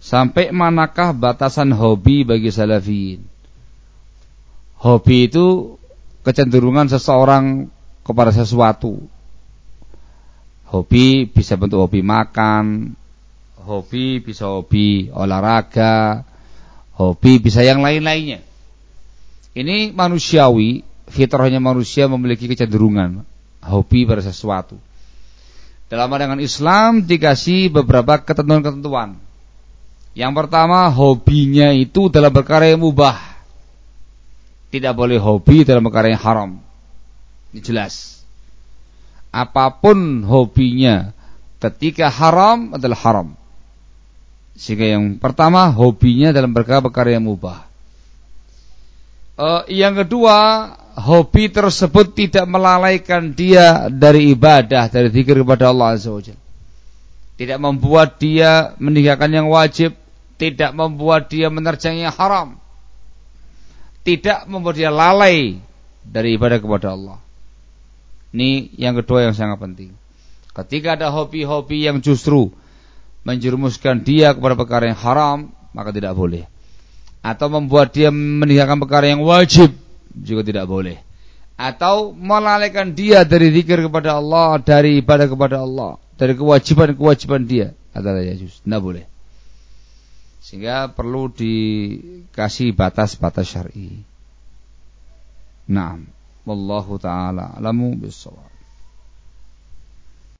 Sampai manakah batasan hobi bagi salafiyin? Hobi itu kecenderungan seseorang kepada sesuatu. Hobi bisa bentuk hobi makan, hobi bisa hobi olahraga, hobi bisa yang lain-lainnya. Ini manusiawi, fitrahnya manusia memiliki kecenderungan hobi pada sesuatu. Dalam pandangan Islam dikasih beberapa ketentuan-ketentuan. Yang pertama, hobinya itu dalam perkara yang mubah. Tidak boleh hobi dalam perkara yang haram. Ini jelas. Apapun hobinya ketika haram adalah haram. Sehingga yang pertama, hobinya dalam perkara-perkara yang mubah. Yang kedua, hobi tersebut tidak melalaikan dia dari ibadah, dari zikir kepada Allah Azza wa Jalla. Tidak membuat dia meninggalkan yang wajib, tidak membuat dia menerjang yang haram, tidak membuat dia lalai dari ibadah kepada Allah. Ini yang kedua yang sangat penting. Ketika ada hobi-hobi yang justru menjerumuskan dia kepada perkara yang haram, maka tidak boleh. Atau membuat dia meninggalkan perkara yang wajib, juga tidak boleh. Atau melalaikan dia dari zikir kepada Allah, dari ibadah kepada Allah, dari kewajiban-kewajiban dia, adalah yajuz, tidak boleh. Sehingga perlu dikasih batas-batas syar'i. Naam, wallahu taala a'lamu bis-shawab.